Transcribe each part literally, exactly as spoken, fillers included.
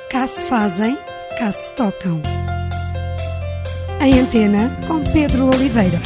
Cá se fazem, cá se tocam. Em Antena, com Pedro Oliveira.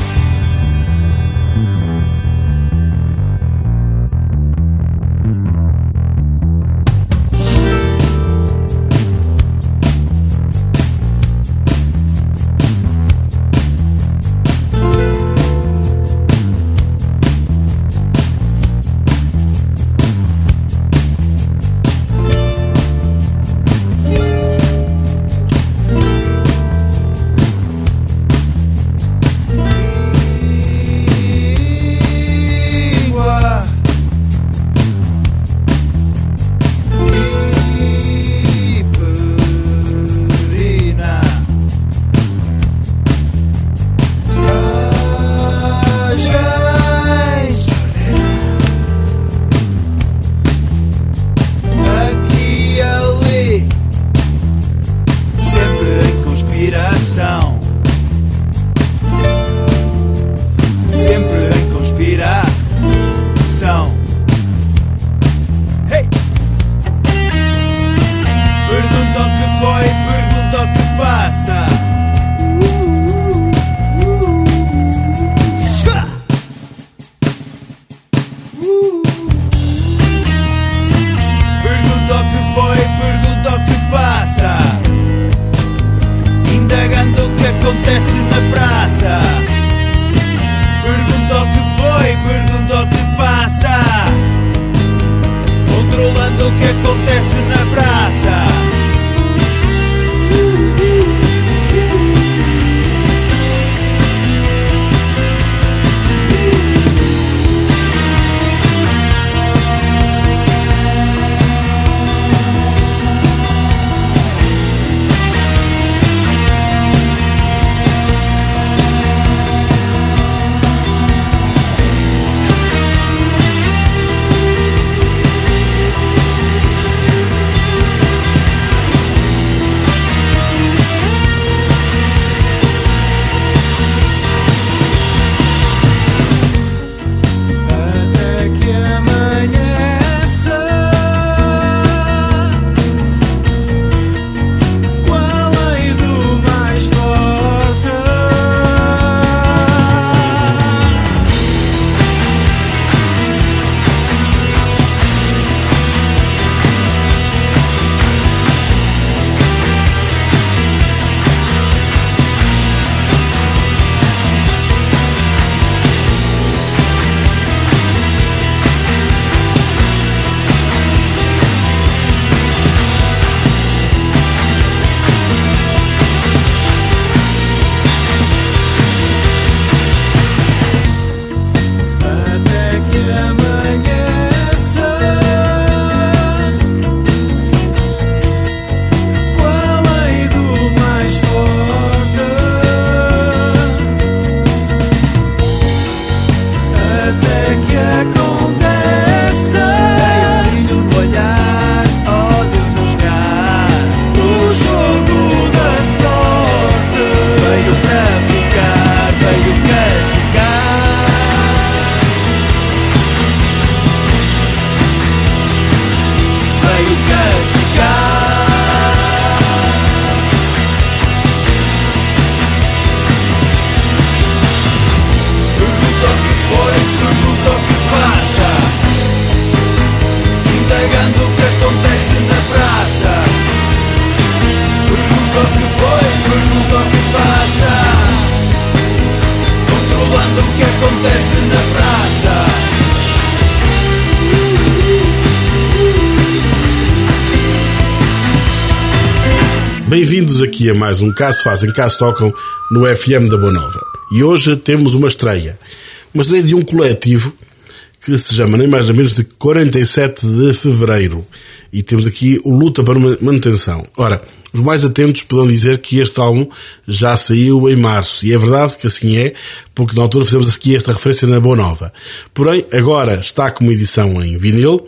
Bem-vindos aqui a mais um Cá se fazem, cá se tocam no F M da Boa Nova. E hoje temos uma estreia. Uma estreia de um coletivo que se chama nem mais nem menos de quarenta e sete de fevereiro. E temos aqui o Luta para Manutenção. Ora, os mais atentos poderão dizer que este álbum já saiu em março. E é verdade que assim é, porque na altura fizemos aqui esta referência na Boa Nova. Porém, agora está como edição em vinil.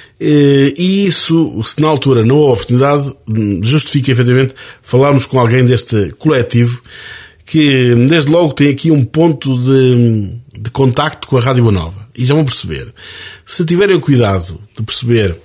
E isso, se na altura não houve oportunidade, justifica efetivamente falarmos com alguém deste coletivo que desde logo tem aqui um ponto de, de contacto com a Rádio Boa Nova. E já vão perceber. Se tiverem o cuidado de perceber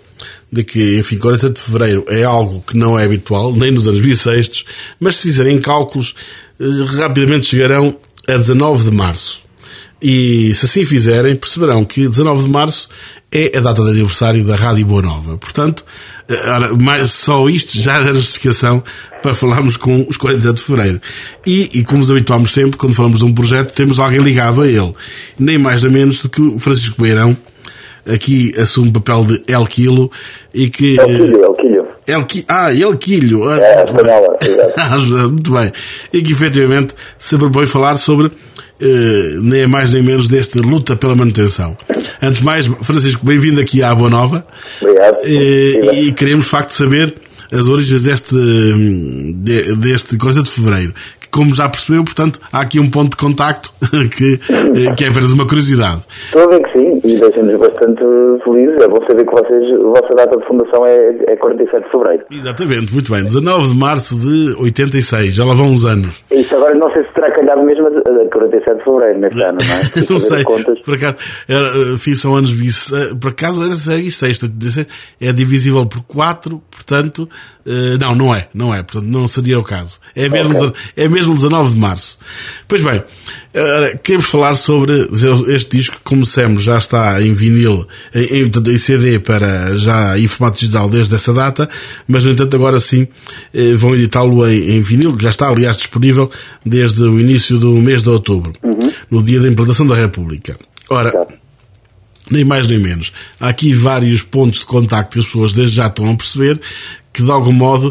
de que, enfim, quarenta e sete de fevereiro é algo que não é habitual, nem nos anos bissextos, mas se fizerem cálculos, rapidamente chegarão a dezanove de março. E se assim fizerem, perceberão que dezanove de março é a data de aniversário da Rádio Boa Nova. Portanto, ora, mais, só isto já era justificação para falarmos com os quarenta e sete de fevereiro. E, e como nos habituamos sempre, quando falamos de um projeto, temos alguém ligado a ele. Nem mais nem menos do que o Francisco Beirão. Aqui assume o papel de El Quilo e que... El Quilho, El Quilho. El Qui... Ah, El Quilho. É, muito bem. Muito bem. E que efetivamente se propõe falar sobre uh, nem mais nem menos deste luta pela manutenção. Antes de mais, Francisco, bem-vindo aqui à Boa Nova. Obrigado. Uh, e queremos de facto saber as origens deste, de, deste quarenta de fevereiro. Que, como já percebeu, portanto, há aqui um ponto de contacto que, que é apenas uma curiosidade. Estou a ver que sim, e deixa-nos bastante felizes. É bom saber que vocês, a vossa data de fundação é, é quarenta e sete de fevereiro. Exatamente, muito bem. dezanove de março de oitenta e seis, já lá vão uns anos. Isso agora não sei se terá calhado mesmo a quarenta e sete de fevereiro neste ano, não é? Não sei, por acaso, era, enfim, são anos bissextos, por acaso era bissexto, é divisível por quatro, portanto, não, não é, não é, portanto não seria o caso. É mesmo, okay. É mesmo dezanove de março. Pois bem, queremos falar sobre este disco que, como dissemos, já está em vinil, em, em C D para já em formato digital desde essa data, mas no entanto agora sim vão editá-lo em, em vinil, que já está aliás disponível desde o início do mês de outubro, uhum. no dia da implantação da República. Ora, tá. Nem mais nem menos. Há aqui vários pontos de contacto que as pessoas desde já estão a perceber que de algum modo,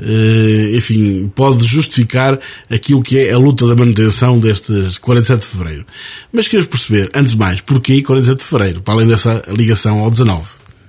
enfim, pode justificar aquilo que é a luta da manutenção destes quarenta e sete de fevereiro. Mas queremos perceber, antes de mais, porquê quarenta e sete de fevereiro, para além dessa ligação ao dezanove?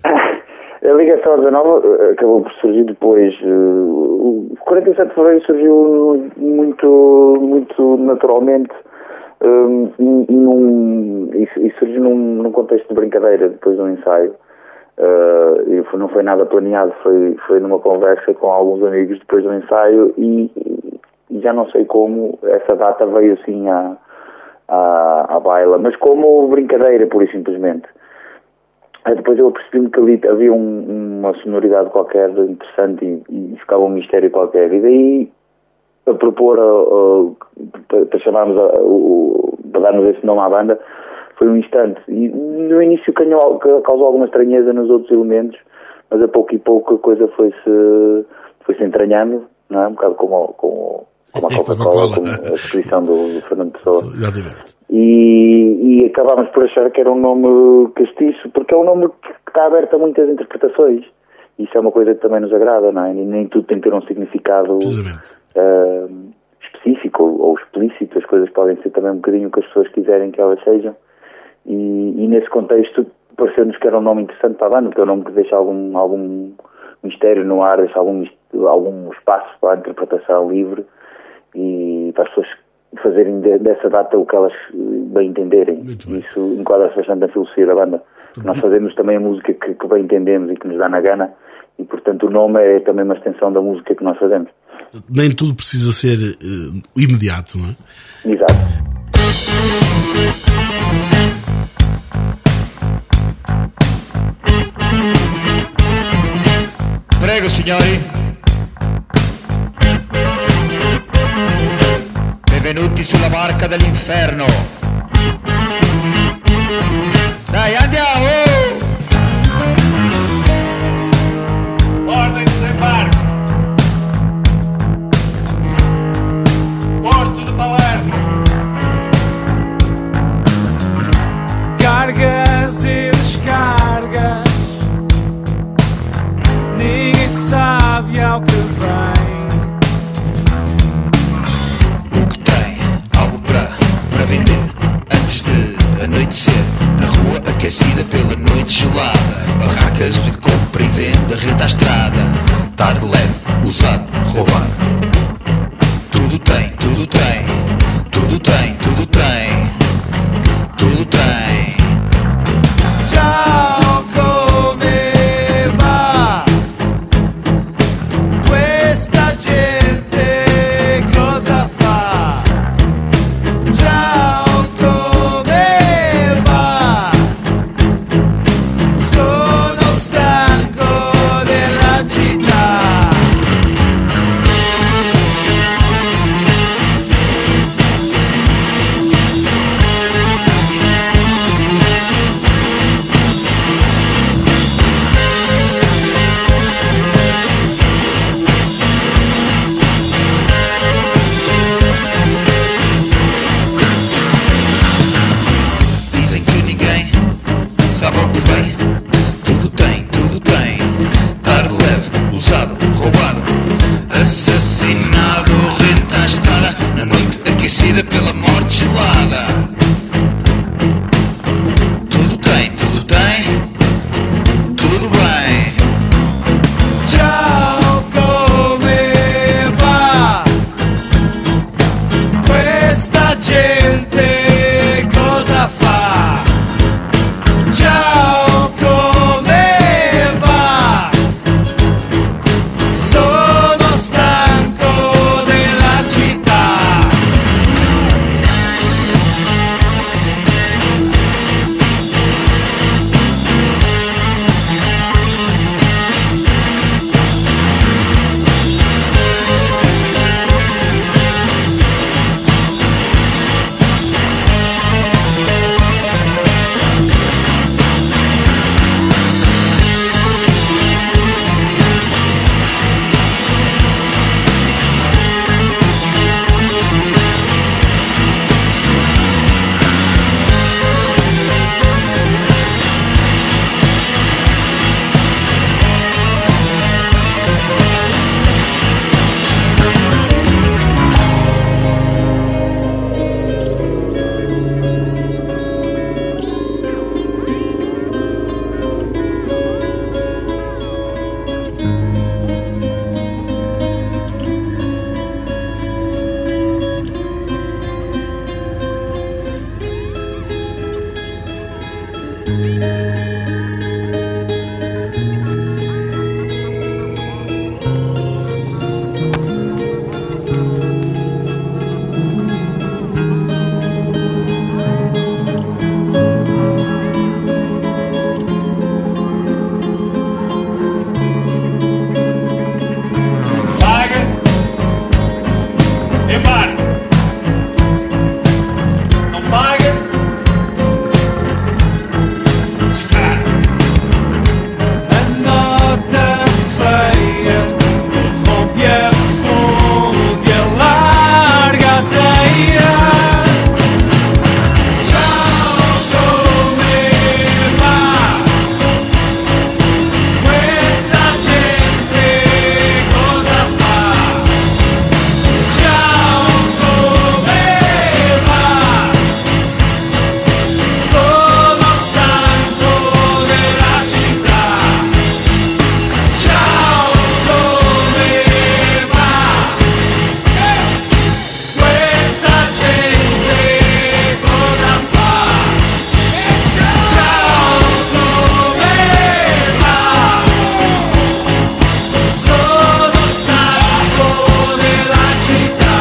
A ligação ao dezanove acabou por surgir depois. O quarenta e sete de fevereiro surgiu muito, muito naturalmente um, num, e surgiu num, num contexto de brincadeira depois de um ensaio. Uh, não foi nada planeado, foi, foi numa conversa com alguns amigos depois do ensaio e, e já não sei como essa data veio assim à, à, à baila, mas como brincadeira pura e simplesmente. Aí depois eu percebi-me que ali havia um, uma sonoridade qualquer interessante e, e ficava um mistério qualquer, e daí a propor a, a, para chamarmos a, a, para darmos esse nome à banda foi um instante, e no início ganhou, causou alguma estranheza nos outros elementos, mas a pouco e pouco a coisa foi-se foi-se entranhando, não é? Um bocado como, como, como a Coca-Cola, como a exposição do, do Fernando Pessoa. Exatamente. E, e acabámos por achar que era um nome castiço, porque é um nome que está aberto a muitas interpretações. Isso é uma coisa que também nos agrada, não é? E nem tudo tem que ter um significado uh, específico ou, ou explícito. As coisas podem ser também um bocadinho o que as pessoas quiserem que elas sejam. E, e nesse contexto pareceu-nos que era um nome interessante para a banda, porque é um nome que deixa algum, algum mistério no ar, deixa algum, algum espaço para a interpretação livre e para as pessoas fazerem de, dessa data o que elas bem entenderem. Isso enquadra-se bastante na filosofia da banda. Uhum. Nós fazemos também a música que, que bem entendemos e que nos dá na gana, e portanto o nome é também uma extensão da música que nós fazemos. Nem tudo precisa ser uh, imediato, não é? Exato. Prego, signori. Benvenuti sulla barca dell'inferno. Dai, andiamo! Guarda in barco. Porto de Palermo. Cargas e descargas, ninguém sabe ao que vem. O que tem, algo para, para vender, antes de anoitecer, na rua aquecida pela noite gelada, barracas de compra e venda, renta à estrada, tarde leve, usado, roubado. Tudo tem, tudo tem, tudo tem, tudo tem, tudo tem. Ciao, come va? Questa gente cosa fa? Ciao, come va? Sono stanco aquecida pela morte gelada. Tudo tem, tudo tem, tudo bem. Ciao, come va? Questa gente cosa fa? Ciao, come va? Sono stanco della città. Paga e marca. Não paga? A nota feia rompe a fonte e alarga a teia. Ciao, come va? Questa gente cosa fa? Ciao, come va? Sono stanco della città. Ciao, come va? Questa gente cosa fa? Ciao, come va? Sono stanco della città.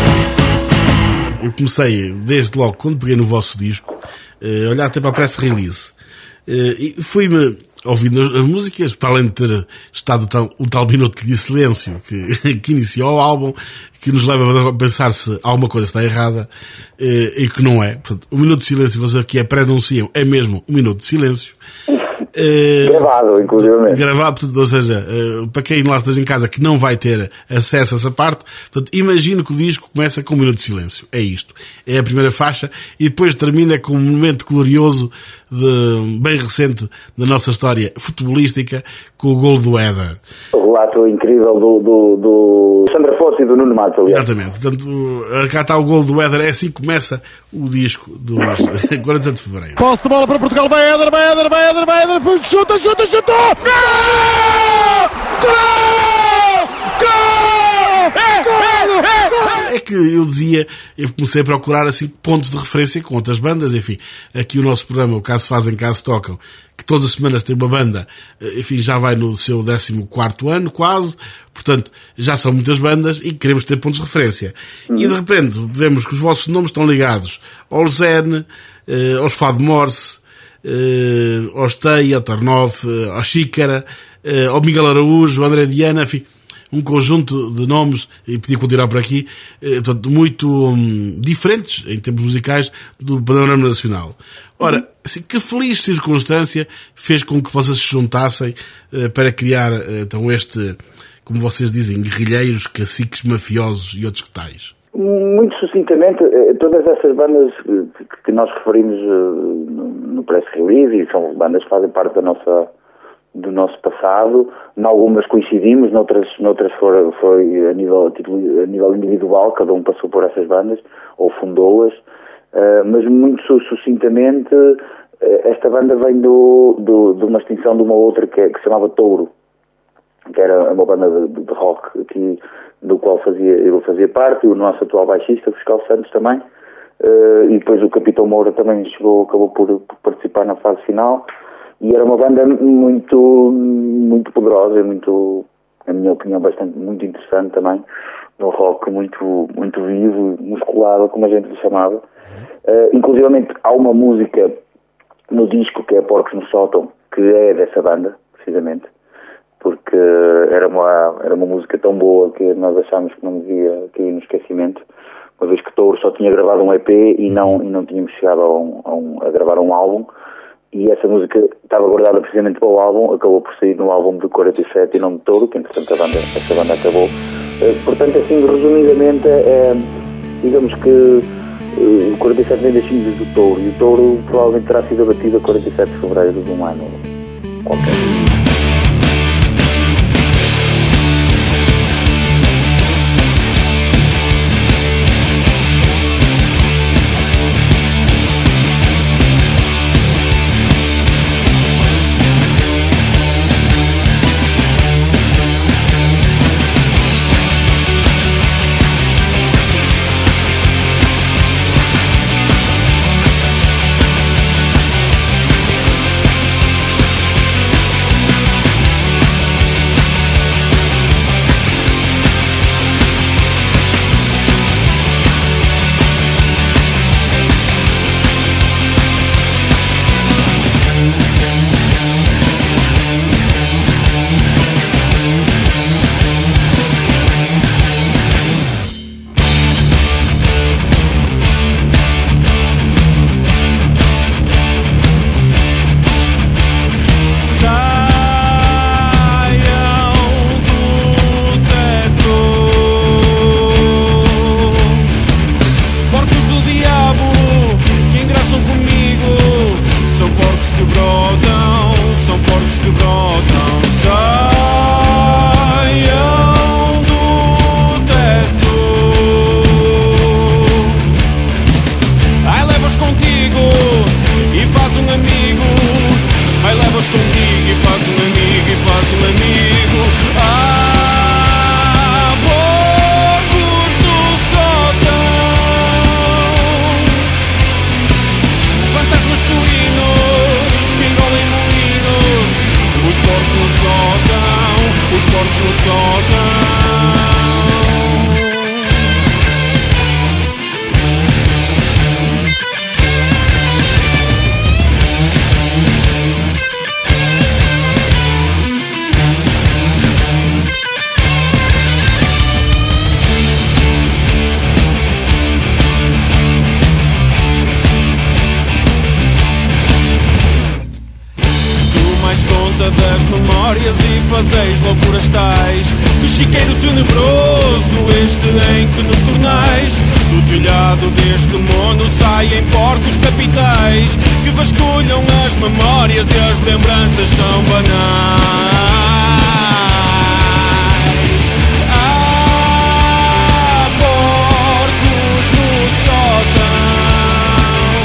Eu comecei, desde logo, quando peguei no vosso disco, a olhar até para a press release. Eh, E fui-me ouvindo as- as músicas, para além de ter estado o tal, o tal minuto de silêncio que, que iniciou o álbum, que nos leva a pensar se alguma coisa está errada, eh, e que não é. Portanto, o minuto de silêncio que vocês aqui a pré-anunciam é mesmo um minuto de silêncio. Eh, Gravado, inclusive. Gravado, portanto, ou seja, eh, para quem lá esteja em casa que não vai ter acesso a essa parte, portanto, imagino que o disco começa com um minuto de silêncio. É isto. É a primeira faixa e depois termina com um momento glorioso, de, bem recente da nossa história futebolística, com o gol do Éder. O relato incrível do, do, do Sandra Fosse e do Nuno Matos, aliás. Exatamente. Portanto, cá está o gol do Éder. É assim que começa o disco dos quarenta e sete de fevereiro. Posse de bola para Portugal, vai Éder, vai Éder, vai Éder, vai Éder, chuta, chuta, chuta! Gol! Gol! Gol! Gol! Gol! É que eu dizia, eu comecei a procurar assim pontos de referência com outras bandas, enfim, aqui o nosso programa, o Caso Fazem, Caso Tocam, que todas as semanas tem uma banda, enfim, já vai no seu décimo quarto ano, quase, portanto, já são muitas bandas e queremos ter pontos de referência. Uhum. E de repente, vemos que os vossos nomes estão ligados ao Zen, eh, aos Fado Morse, eh, ao Stey, ao Tarnoff, eh, ao Xícara, eh, ao Miguel Araújo, ao André Diana, enfim, um conjunto de nomes, e podia continuar por aqui, eh, portanto, muito hum, diferentes em termos musicais do panorama nacional. Ora, assim, que feliz circunstância fez com que vocês se juntassem eh, para criar eh, então este, como vocês dizem, guerrilheiros, caciques mafiosos e outros que tais? Muito sucintamente, todas essas bandas que nós referimos no press release, e são bandas que fazem parte da nossa, do nosso passado. Em algumas coincidimos, noutras, noutras foi, foi a, nível, tipo, a nível individual, cada um passou por essas bandas, ou fundou-as, uh, mas muito sucintamente, uh, esta banda vem do, do, de uma extinção de uma outra que, que se chamava Touro, que era uma banda de, de rock aqui, do qual fazia, eu fazia parte, o nosso atual baixista, o Fiscal Santos também, uh, e depois o Capitão Moura também chegou, acabou por, por participar na fase final. E era uma banda muito, muito poderosa, muito, na minha opinião, bastante, muito interessante também, no rock muito, muito vivo, musculado, como a gente lhe chamava. Uh, inclusivamente há uma música no disco que é Porcos no Sótão, que é dessa banda, precisamente, porque era uma, era uma música tão boa que nós achámos que não devia cair no esquecimento, uma vez que Touro só tinha gravado um E P e não, e não tínhamos chegado a, um, a, um, a gravar um álbum. E essa música estava guardada precisamente para o álbum, acabou por sair no álbum de quarenta e sete e não de Touro, que entretanto a banda, essa banda acabou. Uh, portanto, assim, resumidamente, é, digamos que uh, quarenta e sete vem das cinzas do Touro, e o Touro provavelmente terá sido abatido a quarenta e sete de fevereiro de um ano qualquer. das memórias e fazeis loucuras tais. Que chiqueiro tenebroso este em que nos tornais. Do telhado deste mundo saem porcos capitais que vasculham as memórias e as lembranças são banais. Há porcos no sótão,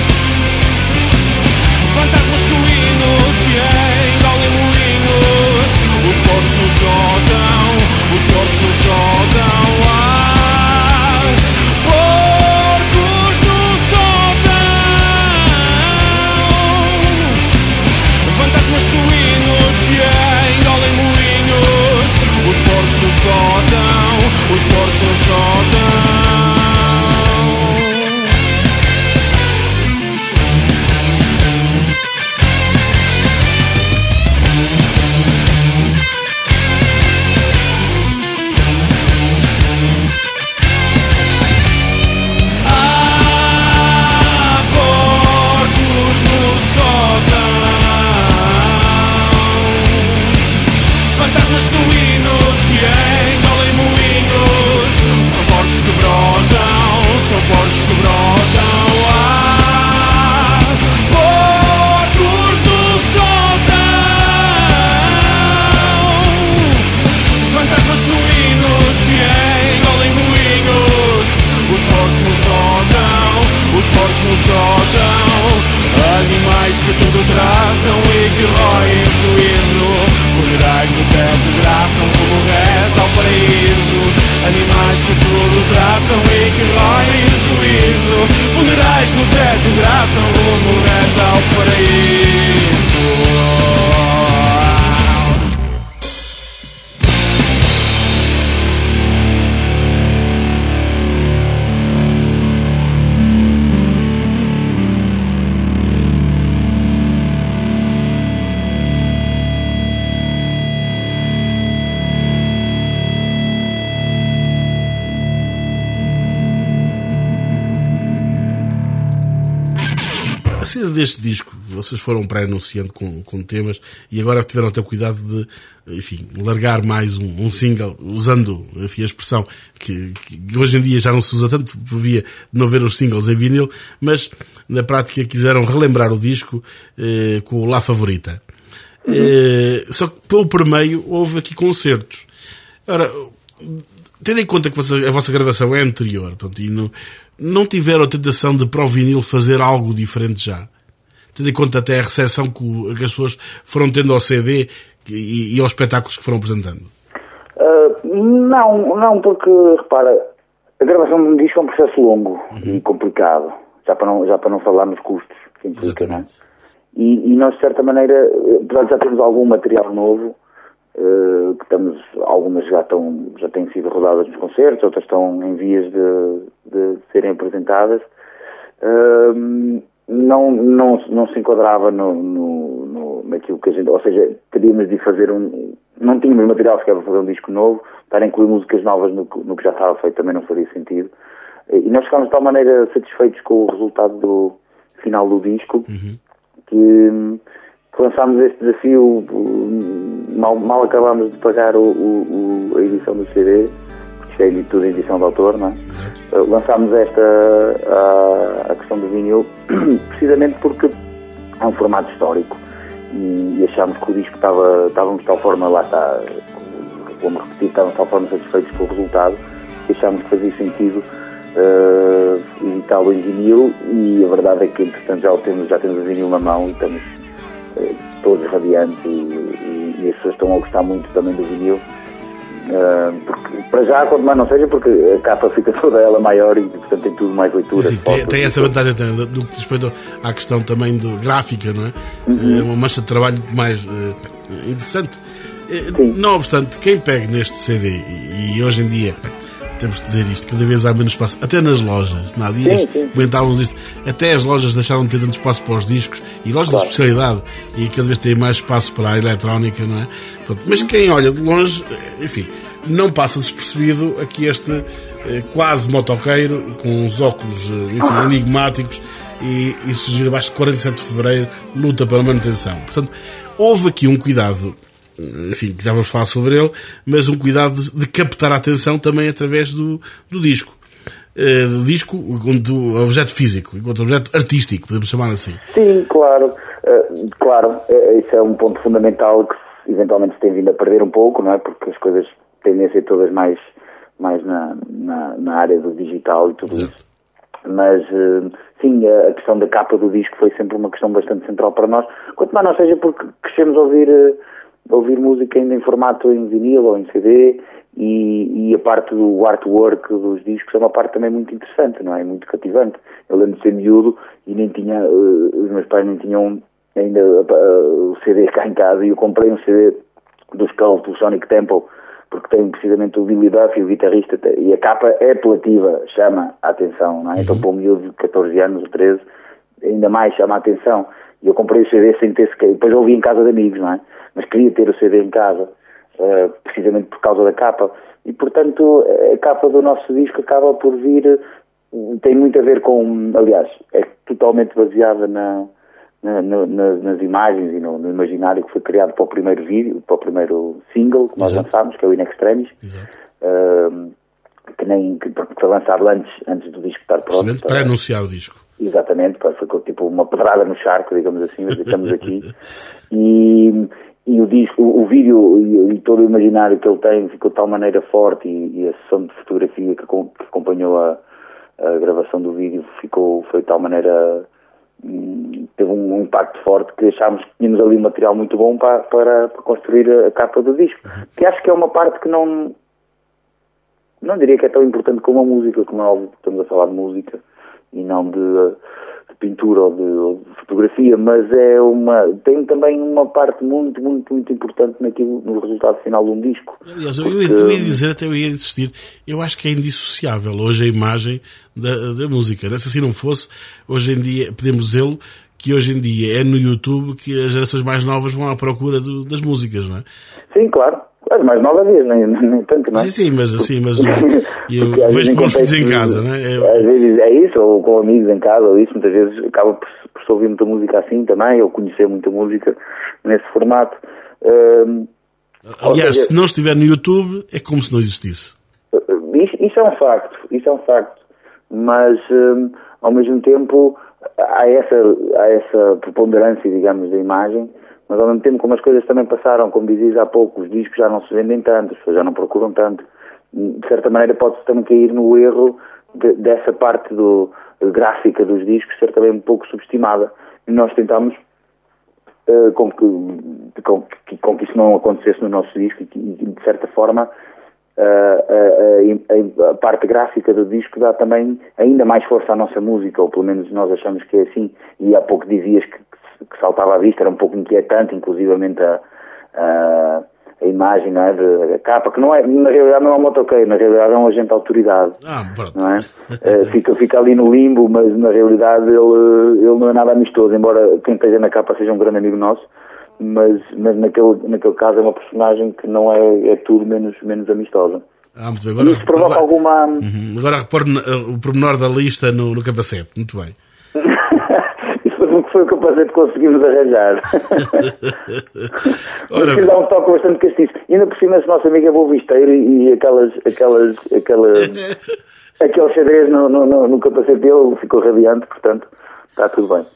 fantasmas suínos que engolem moinhos. Os porcos no sótão, os porcos no sótão. Há porcos no sótão, fantasmas suínos que engolem moinhos. Os porcos no sótão, os porcos no sótão. Fantasmas suínos que engolem moinhos. São porcos que brotam, são porcos que brotam. Ah, porcos do sótão, traçam e que roem juízo. Funerais no teto graçam como reta ao paraíso. Animais que tudo traçam e que roem juízo. Funerais no teto graçam como reta ao paraíso. A saída deste disco, vocês foram pré-anunciando com, com temas e agora tiveram até o cuidado de, enfim, largar mais um, um single, usando, enfim, a expressão que, que hoje em dia já não se usa tanto, por via de não ver os singles em vinil, mas na prática quiseram relembrar o disco eh, com o La Favorita. Uhum. Eh, só que pelo permeio houve aqui concertos. Ora, tendo em conta que você, a vossa gravação é anterior, portanto, e não, não tiveram a tentação de para o vinil fazer algo diferente já? Tendo em conta até a recepção que, o, que as pessoas foram tendo ao C D e, e aos espetáculos que foram apresentando? Uh, não, não, porque, repara, a gravação de um disco é um processo longo uhum. e complicado, já para não, já para não falar nos custos que implica, não é? E, e nós, de certa maneira, apesar de já termos algum material novo, Uh, que estamos, algumas já, estão, já têm sido rodadas nos concertos, outras estão em vias de, de serem apresentadas, uh, não, não, não se enquadrava no, no, no, naquilo que a gente, ou seja, teríamos de fazer um, não tínhamos material sequer para fazer um disco novo, estar a incluir músicas novas no, no que já estava feito também não faria sentido, e nós ficámos de tal maneira satisfeitos com o resultado do final do disco, uhum. que lançámos este desafio, mal, mal acabámos de pagar o, o, a edição do C D, porque isto é tudo em edição de autor, não é? Uh, lançámos esta, a, a questão do vinil, precisamente porque é um formato histórico e, e achámos que o disco estava, estávamos de tal forma, lá está, como repetir, estávamos de tal forma satisfeitos com o resultado, que achámos que fazia sentido uh, editá-lo em vinil, e a verdade é que, entretanto, já temos, já temos o vinil na mão e estamos todos radiantes e, e, e as pessoas estão a gostar muito também do vinil, uh, porque, para já, quanto mais não seja, porque a capa fica toda ela maior e portanto tem tudo mais leitura. Sim, sim, tem, tem essa vantagem do, do que diz respeito à questão também do gráfica, não é? Uhum. É uma mancha de trabalho mais uh, interessante. Sim. Não obstante, quem pega neste C D, e, e hoje em dia temos de dizer isto, cada vez há menos espaço, até nas lojas, há dias sim, sim. comentávamos isto, até as lojas deixaram de ter tanto espaço para os discos, e lojas claro. de especialidade, e cada vez têm mais espaço para a eletrónica, não é? Pronto, mas quem olha de longe, enfim, não passa despercebido aqui este eh, quase motoqueiro, com os óculos, enfim, enigmáticos, e, e surgir abaixo de quarenta e sete de fevereiro, luta pela manutenção. Portanto, houve aqui um cuidado, enfim, já vamos falar sobre ele, mas um cuidado de, de captar a atenção também através do, do disco. Uh, do disco do objeto físico, enquanto objeto artístico, podemos chamar assim. Sim, claro. Uh, claro, uh, isso é um ponto fundamental que eventualmente se tem vindo a perder um pouco, não é? Porque as coisas tendem a ser todas mais, mais na, na, na área do digital e tudo Exato. isso. Mas, uh, sim, a, a questão da capa do disco foi sempre uma questão bastante central para nós, quanto mais não seja porque crescemos a ouvir... Uh, ouvir música ainda em formato em vinil ou em C D, e, e a parte do artwork dos discos é uma parte também muito interessante, não é? Muito cativante. Eu lembro de ser miúdo e nem tinha, uh, os meus pais nem tinham ainda uh, o C D cá em casa, e eu comprei um C D dos Cult, do Sonic Temple, porque tem precisamente o Billy Duffy, o guitarrista, e a capa é apelativa, chama a atenção, não é? Então para um miúdo de catorze anos ou treze, ainda mais chama a atenção. E eu comprei o C D sem ter sequer, depois eu ouvi em casa de amigos, não é? Mas queria ter o C D em casa, uh, precisamente por causa da capa. E, portanto, a capa do nosso disco acaba por vir, uh, tem muito a ver com, aliás, é totalmente baseada na, na, na, nas imagens e no, no imaginário que foi criado para o primeiro vídeo, para o primeiro single que nós Exato. lançámos, que é o In Extremis, uh, que, nem, que foi lançado antes, antes do disco estar pronto. Para anunciar o disco. Exatamente, foi tipo uma pedrada no charco, digamos assim, mas estamos aqui. E... E o disco, o, o vídeo e, e todo o imaginário que ele tem ficou de tal maneira forte, e, e a sessão de fotografia que, que acompanhou a, a gravação do vídeo ficou, foi de tal maneira teve um impacto forte, que achámos que tínhamos ali um material muito bom para, para, para construir a capa do disco. Que acho que é uma parte que não não diria que é tão importante como a música, como é óbvio, estamos a falar de música e não de, de pintura ou de, ou de fotografia, mas é uma, tem também uma parte muito, muito, muito importante naquilo, no resultado final de um disco. Aliás, eu, porque... eu, eu ia dizer, até eu ia insistir, eu acho que é indissociável hoje a imagem da, da música. Se assim não fosse, hoje em dia, podemos dizê-lo, que hoje em dia é no YouTube que as gerações mais novas vão à procura do, das músicas, não é? Sim, claro. As mais novas vezes, nem, nem tanto, não é? Sim, sim, mas assim, mas eu vejo com os filhos em casa, não é? Eu... Às vezes é isso, ou com amigos em casa, ou isso, muitas vezes acaba por, por se ouvir muita música assim também, ou conhecer muita música nesse formato. Um, Aliás, seja, se não estiver no YouTube, é como se não existisse. Isso, isso é um facto, isso é um facto, mas um, ao mesmo tempo há essa, há essa preponderância, digamos, da imagem, mas ao mesmo tempo, como as coisas também passaram, como dizias há pouco, os discos já não se vendem tanto, as pessoas já não procuram tanto. De certa maneira pode-se também cair no erro de, dessa parte do, gráfica dos discos ser também um pouco subestimada. E nós tentámos uh, com, que, com, que, com que isso não acontecesse no nosso disco e, que, de certa forma, uh, a, a, a parte gráfica do disco dá também ainda mais força à nossa música, ou pelo menos nós achamos que é assim. E há pouco dizias que que saltava à vista, era um pouco inquietante, inclusivamente a, a, a imagem, não é, de, a capa, que não é, na realidade não é um motoqueiro, na realidade é um agente de autoridade, ah, pronto. Não é? fica, fica ali no limbo, mas na realidade ele, ele não é nada amistoso, embora quem esteja na capa seja um grande amigo nosso, mas, mas naquele, naquele caso é uma personagem que não é, é tudo menos, menos amistosa. Ah, muito bem. Agora, isso provoca agora, alguma... Uhum. Agora repor o pormenor da lista no, no capacete, muito bem. Foi o capacete que conseguimos arranjar. Ora, que dá um toque bastante castiço. E ainda por cima esse nosso amigo é bovisteiro e, e aquelas, aquelas, aquelas, aquele xadrez no, no, no, no capacete dele ficou radiante, portanto está tudo bem.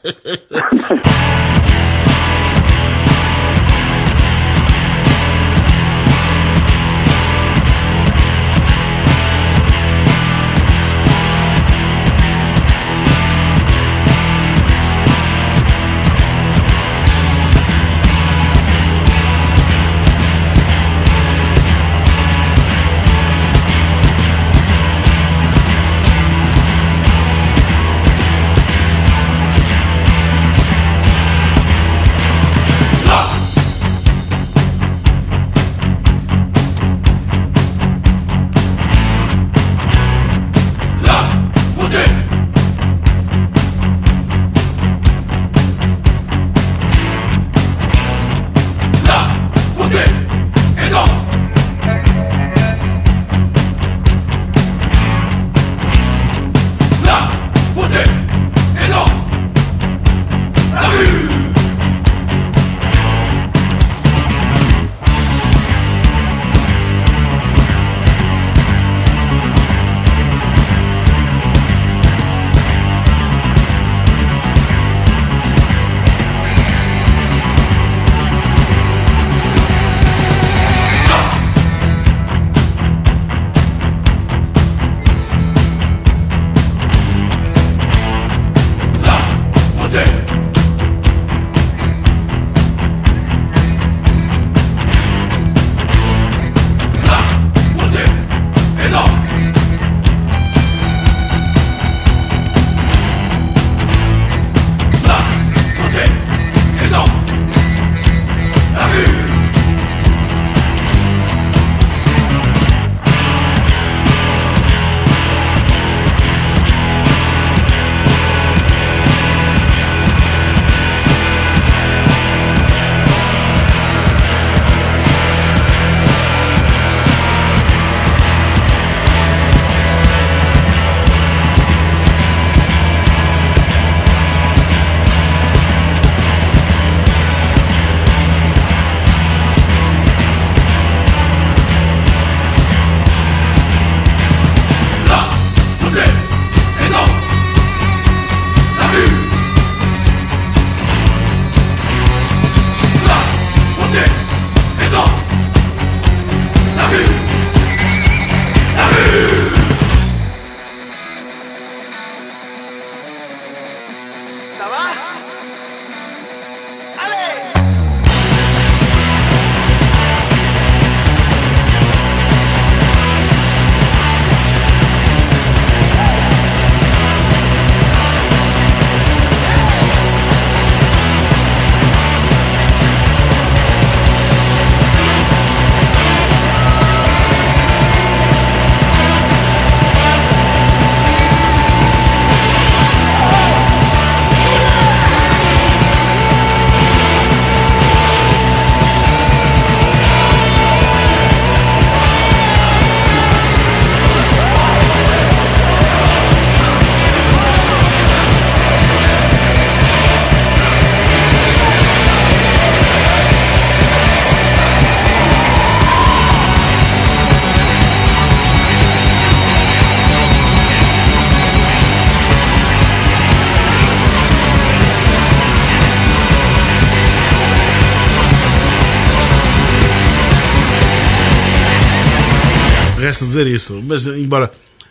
resta dizer isso. Mas, embora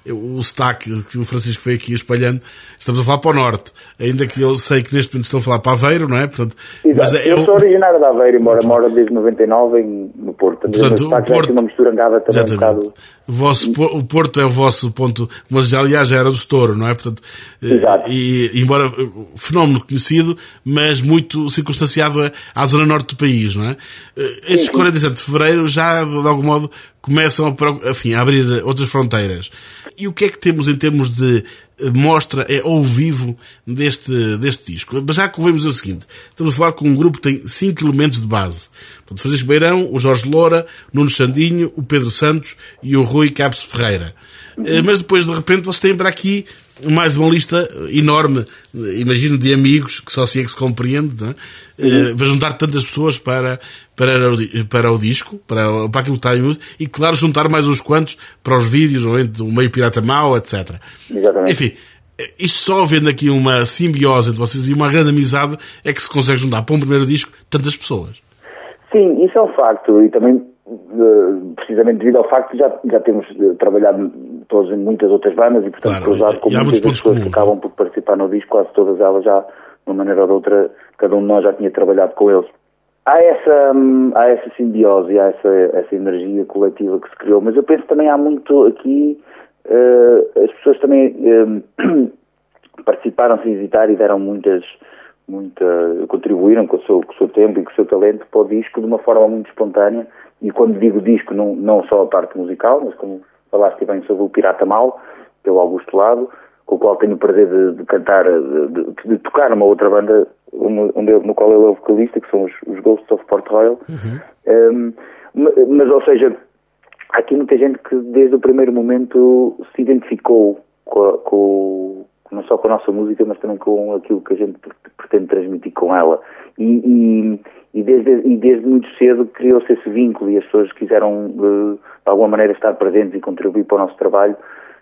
o sotaque que o Francisco foi aqui espalhando, estamos a falar para o norte, ainda que eu sei que neste momento estão a falar para Aveiro, não é? Portanto, mas é, eu sou originário de Aveiro, embora moro desde noventa e nove em, no Porto. Portanto, o Porto, uma mistura angada também um bocado... o, vosso, o Porto é o vosso ponto, mas aliás já era do estouro, não é? Portanto, exato. E, embora fenómeno conhecido, mas muito circunstanciado à zona norte do país, não é? Estes sim, quarenta e sete de Fevereiro já, de algum modo, começam a, enfim, a abrir outras fronteiras. E o que é que temos em termos de mostra ao vivo deste, deste disco? Mas já que ouvimos o seguinte, estamos a falar com um grupo que tem cinco elementos de base. Portanto, Francisco Beirão, o Jorge Loura, Nuno Sandinho, o Pedro Santos e o Rui Cabos Ferreira. Uhum. Mas depois, de repente, vocês têm para aqui mais uma lista enorme, imagino, de amigos, que só assim é que se compreende, não é? Uhum. Para juntar tantas pessoas para, para, o, para o disco, para, para aquilo que está em uso, e, claro, juntar mais uns quantos para os vídeos, o meio pirata mau, etcétera. Exatamente. Enfim, isto só havendo aqui uma simbiose entre vocês e uma grande amizade é que se consegue juntar para um primeiro disco tantas pessoas. Sim, isso é um facto, e também precisamente devido ao facto que já, já temos trabalhado todos em muitas outras bandas e portanto claro, cruzado com muitas das pessoas que acabam por participar no disco, quase todas elas já, de uma maneira ou de outra, cada um de nós já tinha trabalhado com eles. Há essa, há essa simbiose, há essa, essa energia coletiva que se criou, mas eu penso também há muito aqui, uh, as pessoas também uh, participaram sem hesitar e deram muitas, muita, contribuíram com o, seu, com o seu tempo e com o seu talento para o disco de uma forma muito espontânea. E quando digo disco, não, não só a parte musical, mas como falaste bem sobre o Pirata Mau, pelo Augusto Lado, com o qual tenho o prazer de, de cantar, de, de, de tocar numa outra banda onde, no qual ele é o vocalista, que são os, os Ghosts of Port Royal. Uhum. Um, mas, ou seja, há aqui muita gente que desde o primeiro momento se identificou com, a, com não só com a nossa música, mas também com aquilo que a gente pretende transmitir com ela. E, e, e, desde, e desde muito cedo criou-se esse vínculo e as pessoas quiseram, de, de alguma maneira, estar presentes e contribuir para o nosso trabalho.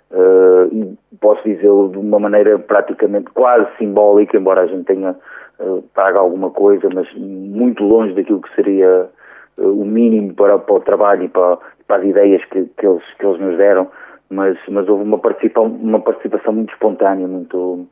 Uh, e posso dizê-lo de uma maneira praticamente quase simbólica, embora a gente tenha uh, pago alguma coisa, mas muito longe daquilo que seria uh, o mínimo para, para o trabalho e para, para as ideias que, que, eles, que eles nos deram. Mas, mas houve uma participação, uma participação muito espontânea, muito,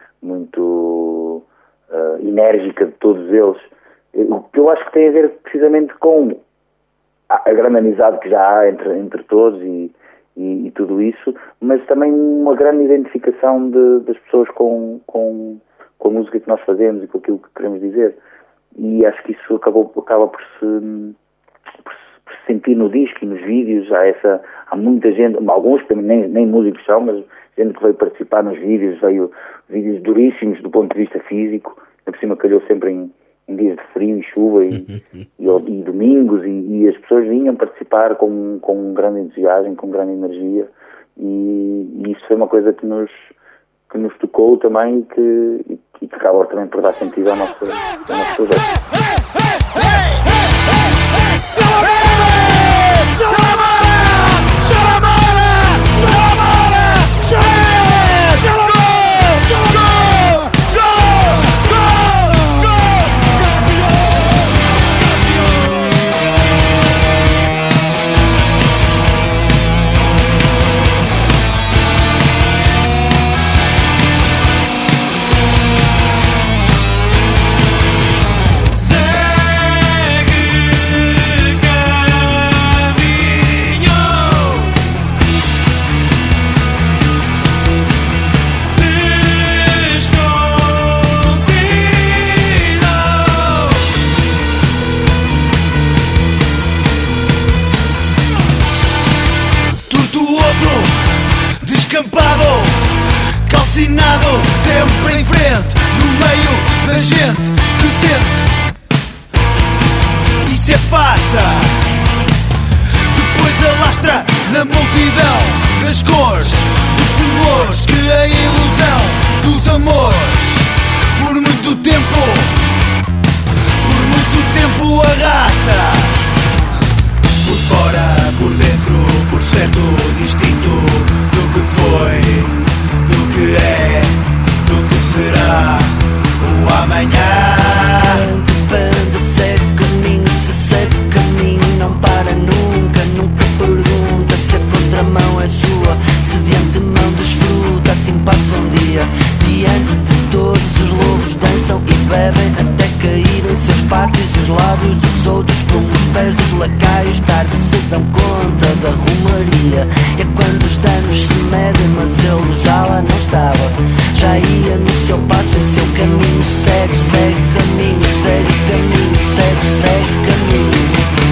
muito uh, enérgica de todos eles. O que eu acho que tem a ver precisamente com a, a grande amizade que já há entre, entre todos e, e, e tudo isso, mas também uma grande identificação de, das pessoas com, com, com a música que nós fazemos e com aquilo que queremos dizer. E acho que isso acabou, acaba por se... sentir no disco e nos vídeos. Há, essa, há muita gente, alguns que nem, nem músicos são, mas gente que veio participar nos vídeos, veio vídeos duríssimos do ponto de vista físico, por cima calhou sempre em, em dias de frio e chuva e, e, e domingos, e, e as pessoas vinham participar com, com um grande entusiasmo, com grande energia, e, e isso foi uma coisa que nos, que nos tocou também e que, e que acaba também por dar sentido ao nosso, ao nosso projeto. Calcinado, sempre em frente, no meio da gente que sente e se afasta. Depois alastra na multidão das cores, dos temores, que a ilusão dos amores por muito tempo, por muito tempo arrasta. Por fora, por dentro, por certo distinto do que foi, do que é, do que será o amanhã. Depende se é caminho, se segue caminho, não para nunca, nunca pergunta se é contra faria. É quando os danos se medem, mas ele já lá não estava. Já ia no seu passo, em seu caminho. Segue, segue caminho, segue caminho, segue, segue caminho.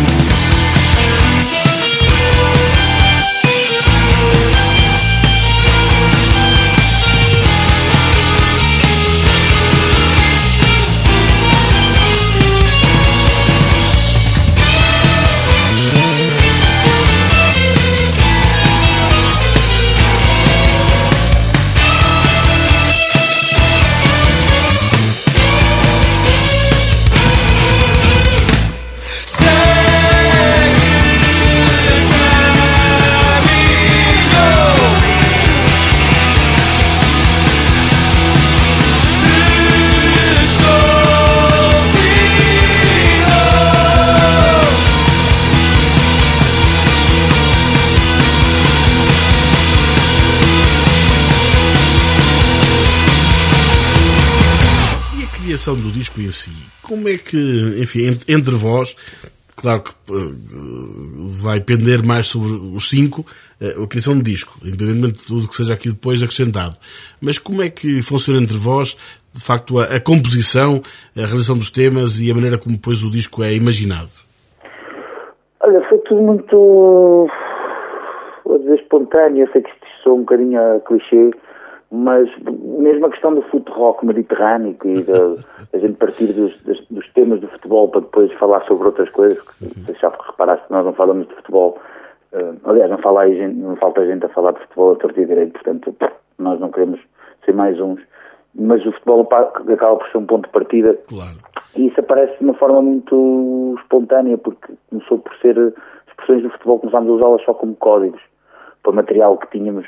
Do disco em si, como é que, enfim, entre vós, claro que uh, vai pender mais sobre os cinco, uh, a criação do disco, independentemente de tudo que seja aqui depois acrescentado, mas como é que funciona entre vós, de facto, a, a composição, a realização dos temas e a maneira como depois o disco é imaginado? Olha, foi tudo muito, vou dizer, espontâneo. Eu sei que isto sou um bocadinho a clichê, mas mesmo a questão do foot rock mediterrâneo e da, a gente partir dos, dos, dos temas do futebol para depois falar sobre outras coisas, você sabe que reparaste que nós não falamos de futebol, uh, aliás não, fala aí gente, não falta gente a falar de futebol a torto e direito, portanto nós não queremos ser mais uns, mas o futebol acaba por ser um ponto de partida. Claro. E isso aparece de uma forma muito espontânea, porque começou por ser expressões do futebol, começámos a usá-las só como códigos para material que tínhamos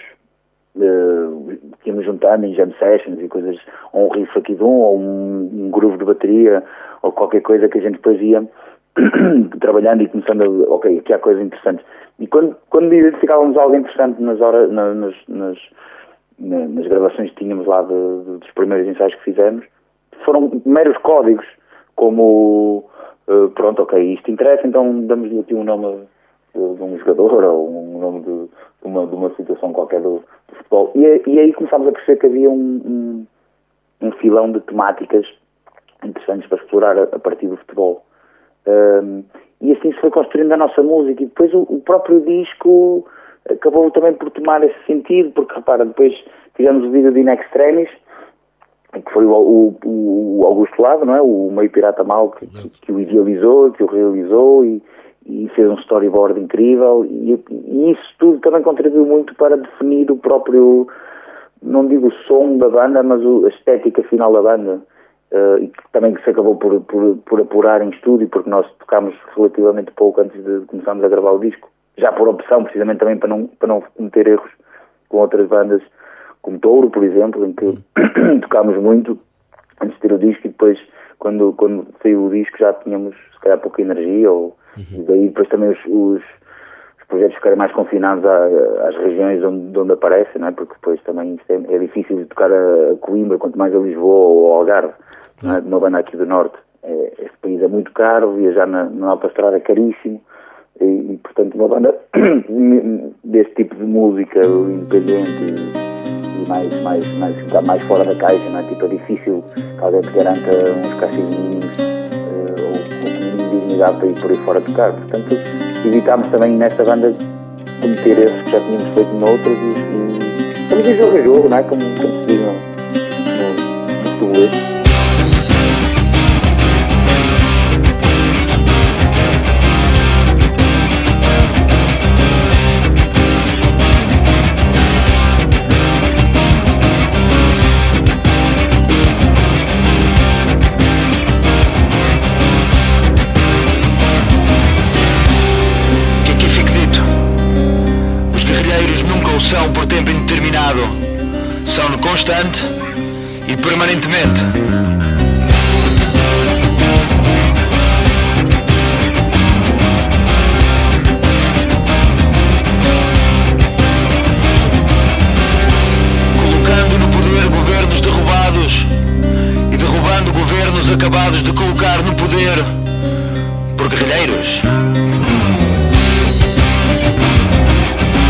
Uh, que íamos juntando em jam sessions e coisas, ou um riff aqui de um, ou um, um groove de bateria, ou qualquer coisa que a gente depois ia trabalhando e começando a, ok, aqui há coisas interessantes. E quando, quando identificávamos algo interessante nas, horas, na, nas, nas, na, nas gravações que tínhamos lá de, de, dos primeiros ensaios que fizemos, foram meros códigos, como uh, pronto, ok, isto interessa, então damos-lhe aqui um nome de um jogador, ou um nome de, de, uma, de uma situação qualquer do, do futebol. E, e aí começámos a perceber que havia um, um, um filão de temáticas interessantes para explorar a, a partir do futebol. Um, e assim se foi construindo a nossa música, e depois o, o próprio disco acabou também por tomar esse sentido, porque repara, depois tivemos o vídeo de In Extremis, que foi o, o, o Augusto Lado, não é? O meio pirata mau que, que, que o idealizou, que o realizou e e fez um storyboard incrível, e, e isso tudo também contribuiu muito para definir o próprio, não digo o som da banda, mas o, a estética final da banda, uh, e que também se acabou por, por, por apurar em estúdio, porque nós tocámos relativamente pouco antes de começarmos a gravar o disco, já por opção, precisamente também para não, para não cometer erros com outras bandas, como Touro, por exemplo, em que tocámos muito antes de ter o disco, e depois, quando, quando saiu o disco, já tínhamos, se calhar, pouca energia, ou Uhum. E daí depois também os, os, os projetos ficarem mais confinados à, às regiões onde, onde aparecem, não é? Porque depois também é, é difícil de tocar a, a Coimbra, quanto mais a Lisboa ou ao Algarve, uhum. Não é? De uma banda aqui do Norte. É, este país é muito caro, viajar na, na autoestrada é caríssimo, e, e portanto uma banda deste tipo de música independente e, e mais, mais, mais, mais fora da caixa, não é? Tipo, é difícil que alguém te garanta uns cachês mínimos dignidade para ir por aí fora tocar. Portanto, evitámos também nesta banda cometer erros que já tínhamos feito noutras, e, e estamos em jogo a jogo, não é? Como, como se diz no, no, no futebolês. São por tempo indeterminado, são constante e permanentemente. Colocando no poder governos derrubados e derrubando governos acabados de colocar no poder por guerrilheiros.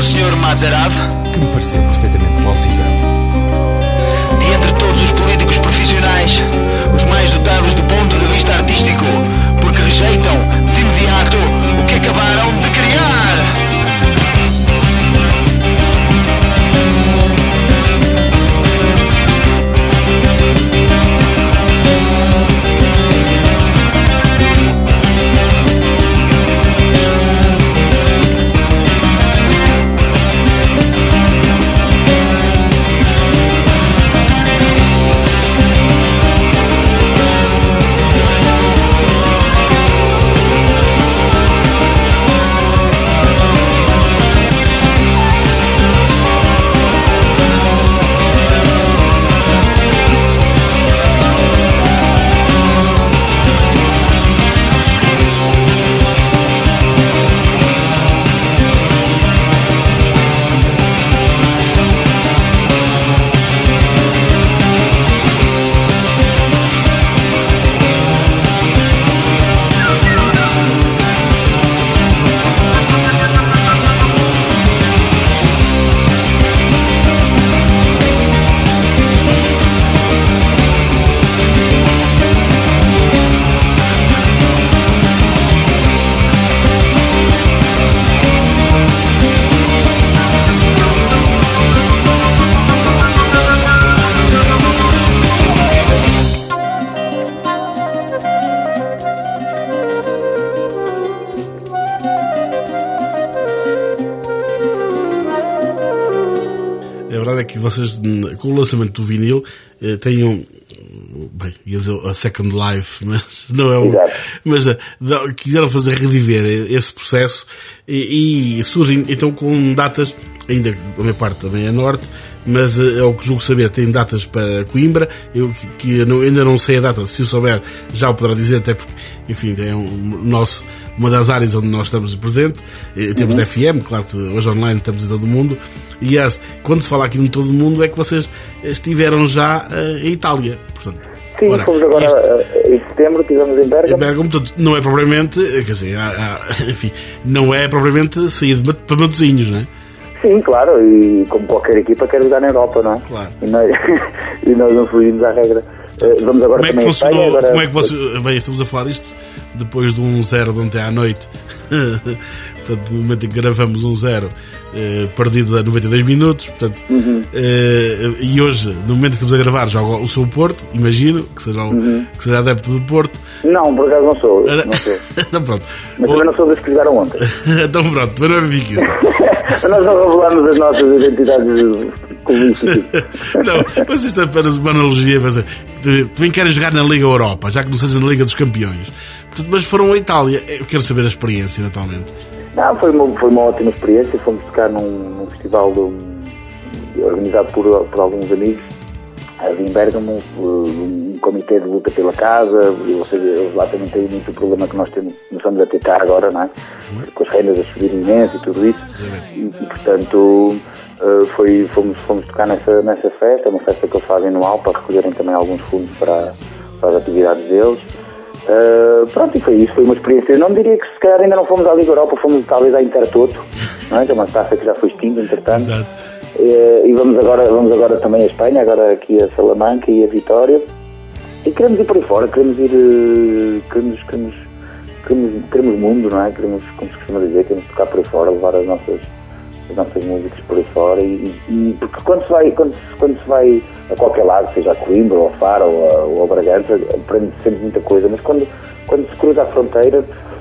senhor Maserati, que me pareceu perfeitamente plausível. De entre todos os políticos profissionais, os mais dotados do ponto de vista artístico, porque rejeitam de imediato o que acabaram de criar. Vocês, com o lançamento do vinil, têm um, bem, ia dizer a Second Life, mas não é o, mas quiseram fazer reviver esse processo e, e surgem então com datas, ainda a minha parte também é norte, mas é o que julgo saber, tem datas para Coimbra, eu que, que eu não, ainda não sei a data, se o souber já o poderá dizer, até porque, enfim, é um, nosso, uma das áreas onde nós estamos presente, temos uhum. de F M, claro que hoje online estamos em todo o mundo, e as, quando se fala aqui em todo o mundo é que vocês estiveram já uh, em Itália, portanto. Sim, ora, fomos agora isto, em setembro, estivemos em Bergamo. Em Bergamo, portanto, não é propriamente, quer dizer, há, há, enfim, não é propriamente sair de, para Matosinhos, não é? Sim, claro, e como qualquer equipa quer jogar na Europa, não é? Claro. E nós, e nós não fugimos à regra. Uh, vamos agora como é que também funcionou, Espanha, agora... como é que você, bem, estamos a falar isto depois de um zero de ontem à noite. Portanto, no momento em que gravamos um zero eh, perdido a noventa e dois minutos, portanto, uhum. eh, e hoje, no momento em que estamos a gravar, joga o seu Porto, imagino que seja, uhum. que seja adepto de Porto. Não, por acaso não sou, não sou. Então pronto. Mas também não sou das que jogaram ontem. Então pronto, também não é benfiquista. Nós não revelamos as nossas identidades clubísticas. Não, mas isto é apenas uma analogia, mas também querem jogar na Liga Europa, já que não seja na Liga dos Campeões. Portanto, mas foram à Itália, eu quero saber a experiência, naturalmente. Não, foi uma, foi uma ótima experiência. Fomos tocar num, num festival de, organizado por, por alguns amigos em Bergamo, um comitê de luta pela casa, ou seja, eles lá também têm muito o problema que nós temos, nós estamos a ter cá agora, não é? Com as rendas a subir imenso e tudo isso, e, e portanto foi, fomos, fomos tocar nessa, nessa festa, uma festa que eles fazem anual para recolherem também alguns fundos para, para as atividades deles. Uh, pronto, e foi isso, foi uma experiência. Eu não diria que se calhar ainda não fomos à Liga Europa, fomos talvez à Intertoto, não é? Que é uma taça que já foi extinta, entretanto. Uh, e vamos agora, vamos agora também à Espanha, agora aqui a Salamanca e a Vitória. E queremos ir por aí fora, queremos ir, uh, queremos, queremos, queremos, queremos mundo, não é? Queremos, como se costuma dizer, queremos tocar por aí fora, levar as nossas, as nossas músicas por aí fora. E, e porque quando se vai, quando, quando se vai a qualquer lado, seja a Coimbra, ou a Faro, ou a, ou a Bragança, aprende sempre muita coisa, mas quando, quando se cruza a fronteira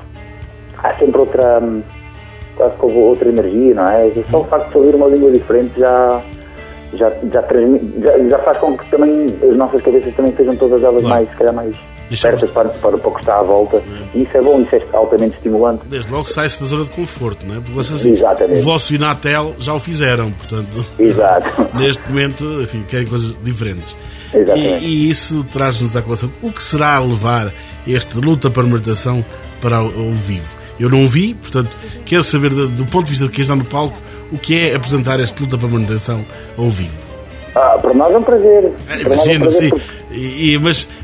há sempre outra, quase como outra energia, não é? Só o facto de ouvir uma língua diferente já, já, já, transmite, já, já faz com que também as nossas cabeças também sejam todas elas claro. mais, se calhar mais certas para, para, para o que está à volta, é. E isso é bom, isso é altamente estimulante. Desde logo sai-se da zona de conforto, não é? Porque vocês, assim, o vosso Inatel já o fizeram, portanto, exato. Neste momento, enfim, querem coisas diferentes. Exatamente. E, e isso traz-nos à colação. O que será levar este luta para a meditação para o, o vivo? Eu não vi, portanto, quero saber do, do ponto de vista de quem está no palco, o que é apresentar este luta para a meditação ao vivo. Ah, para nós é um prazer. É, imagino, sim. Porque... E, e, mas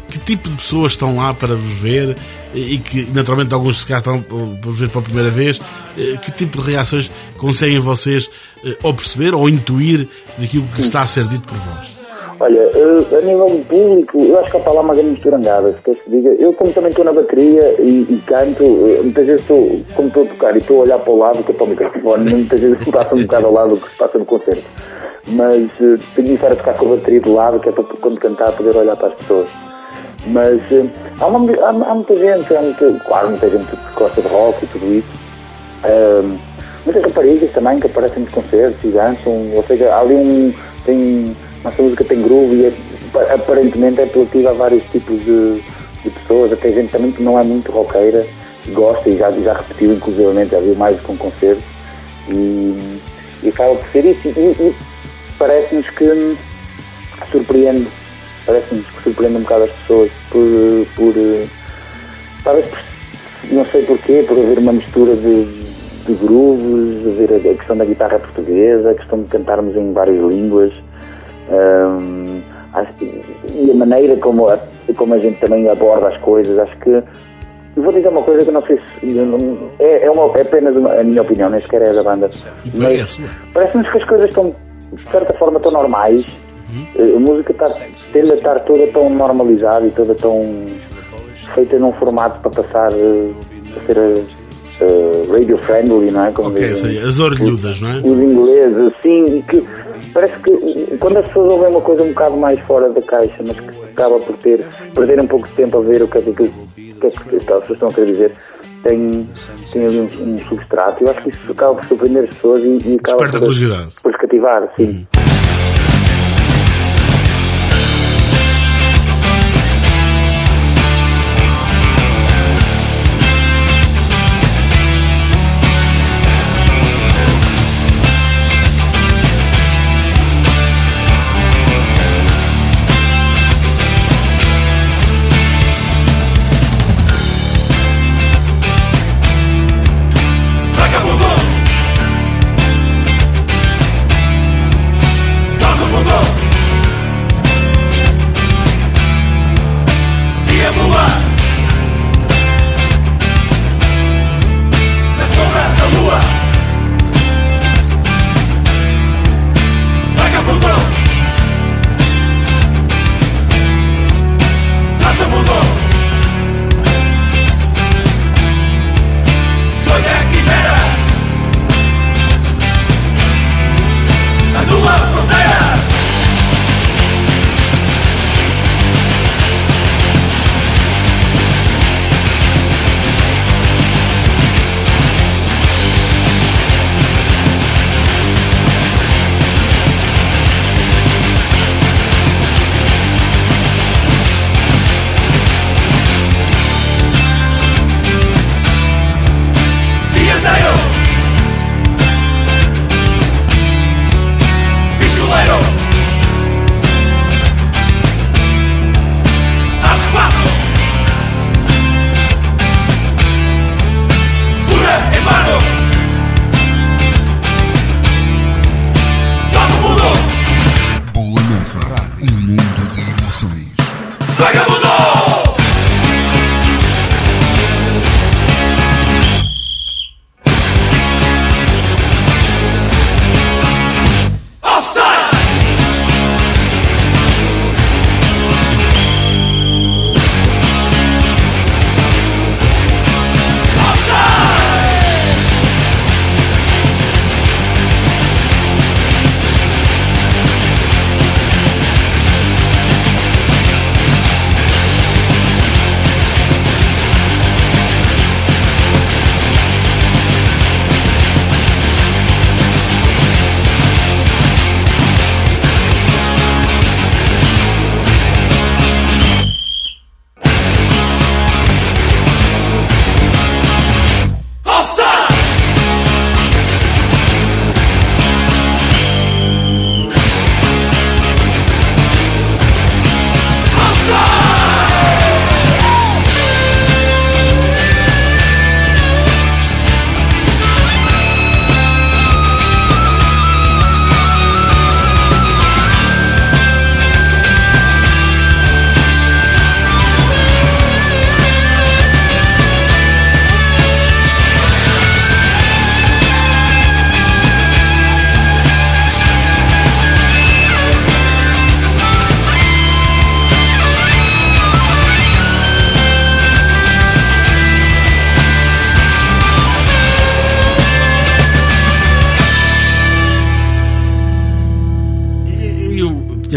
Que tipo de pessoas estão lá para vos ver e que, naturalmente, alguns se cá estão para vos ver pela primeira vez? Que tipo de reações conseguem vocês ou perceber ou intuir daquilo que está a ser dito por vós? Olha, a nível do público, eu acho que há lá uma grande misturangada, se quer se diga. Eu, como também estou na bateria e, e canto, muitas vezes estou, como estou a tocar e estou a olhar para o lado, que é para o microfone, muitas vezes se passa um bocado ao lado do que se passa no concerto. Mas uh, tenho de estar a tocar com a bateria do lado, que é para quando cantar poder olhar para as pessoas. Mas uh, há, uma, há, há muita gente, há muita, claro, muita gente que gosta de rock e tudo isso. Uh, muitas raparigas também que aparecem nos concertos e dançam, ou seja, há ali um... Tem, nossa música tem groove e é, aparentemente é apelativa a vários tipos de, de pessoas, até gente também que não é muito roqueira, gosta e já, já repetiu, inclusivamente, já viu mais do que um concerto. E, e acaba por ser isso. E, e parece-nos que surpreende, parece-nos que surpreende um bocado as pessoas por, por talvez por, não sei porquê, por haver uma mistura de, de grooves, haver a, a questão da guitarra portuguesa, a questão de cantarmos em várias línguas. Um, acho que, e a maneira como a, como a gente também aborda as coisas, acho que vou dizer uma coisa que não sei se não, é, é, uma, é apenas uma, a minha opinião, nem sequer é da banda, mas parece-nos que as coisas estão de certa forma tão normais. Uhum. A música está, tende a estar toda tão normalizada e toda tão feita num formato para passar para ser uh, radio friendly, não é? Como ok, dizem, as orelhudas, não é? Os ingleses, assim, e que parece que quando as pessoas ouvem uma coisa um bocado mais fora da caixa, mas que acaba por ter, perder um pouco de tempo a ver o que é que, que, que, é que as pessoas estão a querer dizer, tem, tem ali um, um substrato. Eu acho que isso acaba por surpreender as pessoas e, e acaba Desperta por, curiosidade. por cativar, sim. Uhum.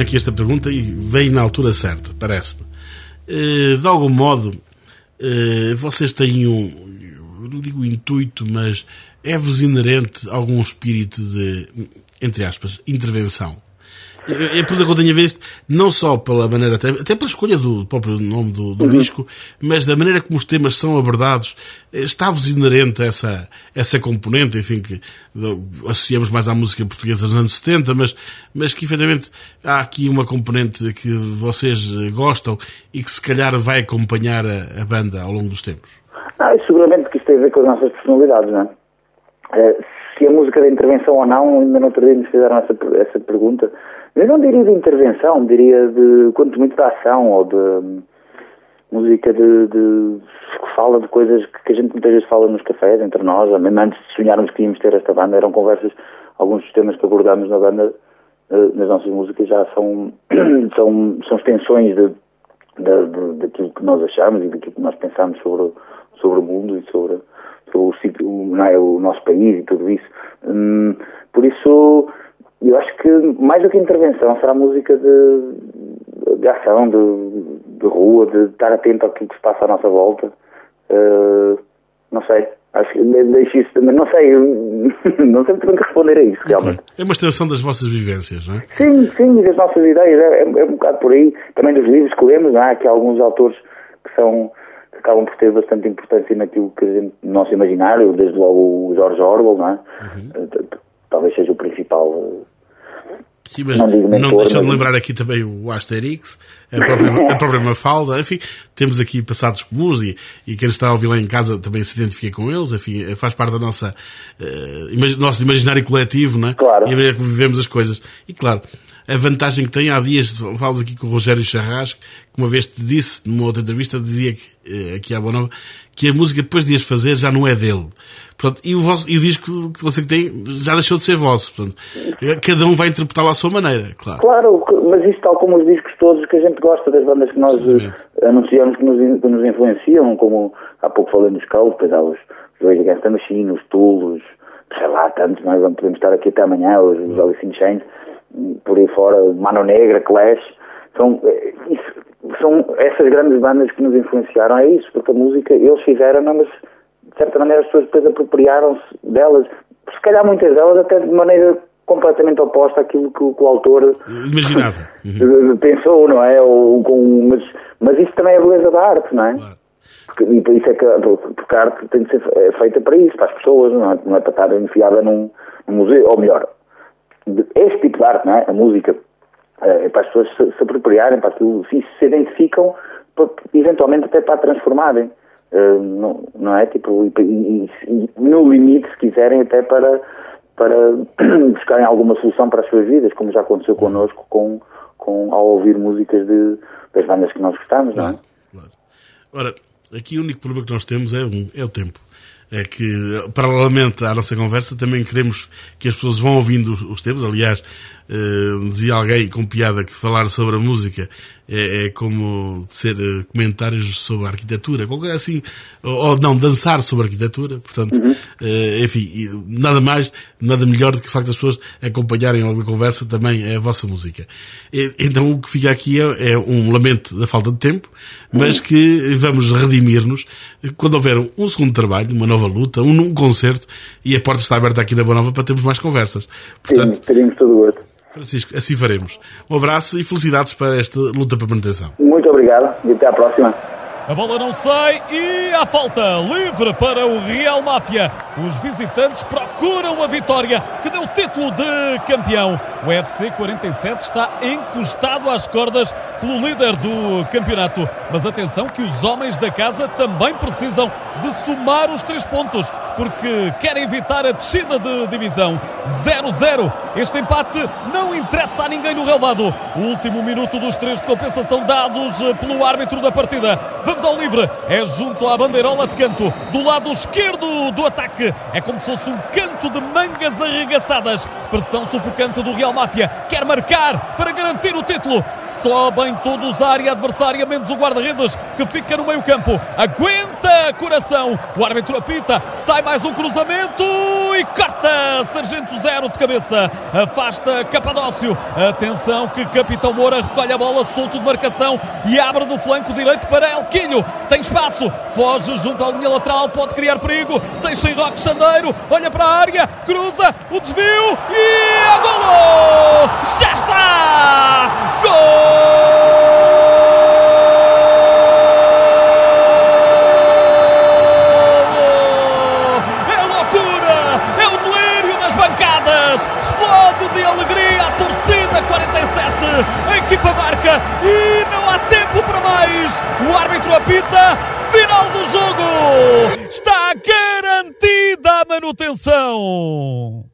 tinha aqui esta pergunta e veio na altura certa, parece-me. De algum modo, vocês têm um, não digo intuito, mas é-vos inerente algum espírito de, entre aspas, intervenção? É por isso que eu tenho a ver isto, não só pela maneira, até, até pela escolha do próprio nome do, do uhum. disco, mas da maneira como os temas são abordados. Está-vos inerente essa, essa componente, enfim, que associamos mais à música portuguesa dos anos setenta, mas, mas que efetivamente há aqui uma componente que vocês gostam e que se calhar vai acompanhar a, a banda ao longo dos tempos. Ah, seguramente que isto tem a ver com as nossas personalidades, não é? É, se a música de intervenção ou não, ainda não teria nos fizeram essa, essa pergunta. Eu não diria de intervenção, diria de quanto muito de ação ou de música de, de que fala de coisas que, que a gente muitas vezes fala nos cafés entre nós, ou mesmo antes de sonharmos que íamos ter esta banda, eram conversas, alguns dos temas que abordámos na banda, nas nossas músicas já são, são, são extensões de, de, de, daquilo que nós achamos e daquilo que nós pensamos sobre, sobre o mundo e sobre, sobre o, o, não é, o nosso país e tudo isso. Hum, por isso, eu acho que mais do que intervenção será música de, de ação, de, de rua, de estar atento àquilo que se passa à nossa volta. Uh, não sei, acho que deixo isso também, não sei, não sei muito bem que responder a isso, realmente. É uma extensão das vossas vivências, não é? Sim, sim, e das nossas ideias, é, é, é um bocado por aí, também dos livros que lemos, não é? Aqui há alguns autores que são, que acabam por ter bastante importância naquilo que a gente, no nosso imaginário, desde logo o George Orwell, não é? Uhum. Talvez seja o principal. Sim, mas não, mentor, não deixa mas... de lembrar aqui também o Asterix, a própria, a própria Mafalda, enfim, temos aqui passados comuns e, e quem está a ouvir lá em casa também se identifica com eles, enfim, faz parte da nossa, uh, imag- nosso imaginário coletivo, não é? Claro. E a maneira como vivemos as coisas. E claro, a vantagem que tem, há dias, falas aqui com o Rogério Charras, que uma vez te disse, numa outra entrevista, dizia que, aqui à Boa Nova, que a música depois de as fazer já não é dele. Portanto, e o, vosso, e o disco que você tem já deixou de ser vosso. Portanto, cada um vai interpretá-lo à sua maneira, claro. Claro, mas isso tal como os discos todos que a gente gosta, das bandas que nós Exatamente. anunciamos que nos, que nos influenciam, como há pouco falei dos Cult, depois há os Rage Against the Machine, os Tool, os, sei lá, tantos, nós vamos podemos estar aqui até amanhã, os, os Alice in Chains, por aí fora, Mano Negra, Clash, são, isso, são essas grandes bandas que nos influenciaram, é isso, porque a música eles fizeram, mas de certa maneira as pessoas depois apropriaram-se delas, se calhar muitas delas até de maneira completamente oposta àquilo que, que o autor imaginava, uhum. pensou, não é? Ou, com, mas, mas isso também é a beleza da arte, não é? Claro. Porque, e por isso é que porque a arte tem de ser feita para isso, para as pessoas, não é, não é para estar enfiada num, num museu, ou melhor, este tipo de arte, não é? A música, é para as pessoas se, se apropriarem, para aquilo, se se identificam, para, eventualmente até para a transformarem, uh, não, não é? Tipo, e, e, e no limite, se quiserem, até para, para buscarem alguma solução para as suas vidas, como já aconteceu connosco com, com, ao ouvir músicas de, das bandas que nós gostamos, claro, não é? Claro. Ora, aqui o único problema que nós temos é, um, é o tempo. É que, paralelamente à nossa conversa, também queremos que as pessoas vão ouvindo os, os temas. Aliás, eh, dizia alguém com piada que falar sobre a música é, é como ser eh, comentários sobre a arquitetura, qualquer assim, ou, ou não, dançar sobre a arquitetura. Portanto, uhum. eh, enfim, nada mais, nada melhor do que o facto das pessoas acompanharem a conversa também é a vossa música. E, então, o que fica aqui é, é um lamento da falta de tempo, mas uhum. que vamos redimir-nos quando houver um segundo trabalho, uma nova luta, um, um concerto, e a porta está aberta aqui na Boa Nova para termos mais conversas. Portanto, sim, teremos todo o gosto. Francisco, assim faremos. Um abraço e felicidades para esta luta para manutenção. Muito obrigado e até à próxima. A bola não sai e há falta livre para o Real Máfia. Os visitantes procuram a vitória que deu o título de campeão. O F C quarenta e sete está encostado às cordas pelo líder do campeonato. Mas atenção que os homens da casa também precisam de somar os três pontos, porque querem evitar a descida de divisão. zero a zero. Este empate não interessa a ninguém no relvado. O último minuto dos três de compensação dados pelo árbitro da partida. Vamos ao livre. É junto à bandeirola de canto, do lado esquerdo do ataque. É como se fosse um canto de mangas arregaçadas. Pressão sufocante do Real Máfia. Quer marcar para garantir o título. Sobem todos à área adversária, menos o guarda-redes, que fica no meio campo. Aguenta coração. O árbitro apita. Sai mais um cruzamento Sargento e corta. Sargento zero de cabeça. Afasta Capadócio. Atenção que Capitão Moura recolhe a bola, solto de marcação e abre no flanco direito para Elquilho. Tem espaço. Foge junto à linha lateral. Pode criar perigo. Deixa em Roque Sandeiro. Olha para a área. Cruza. O desvio. E a golo! Já está! Gol! Explode de alegria a torcida quarenta e sete. A equipa marca e não há tempo para mais. O árbitro apita. Final do jogo. Está garantida a manutenção.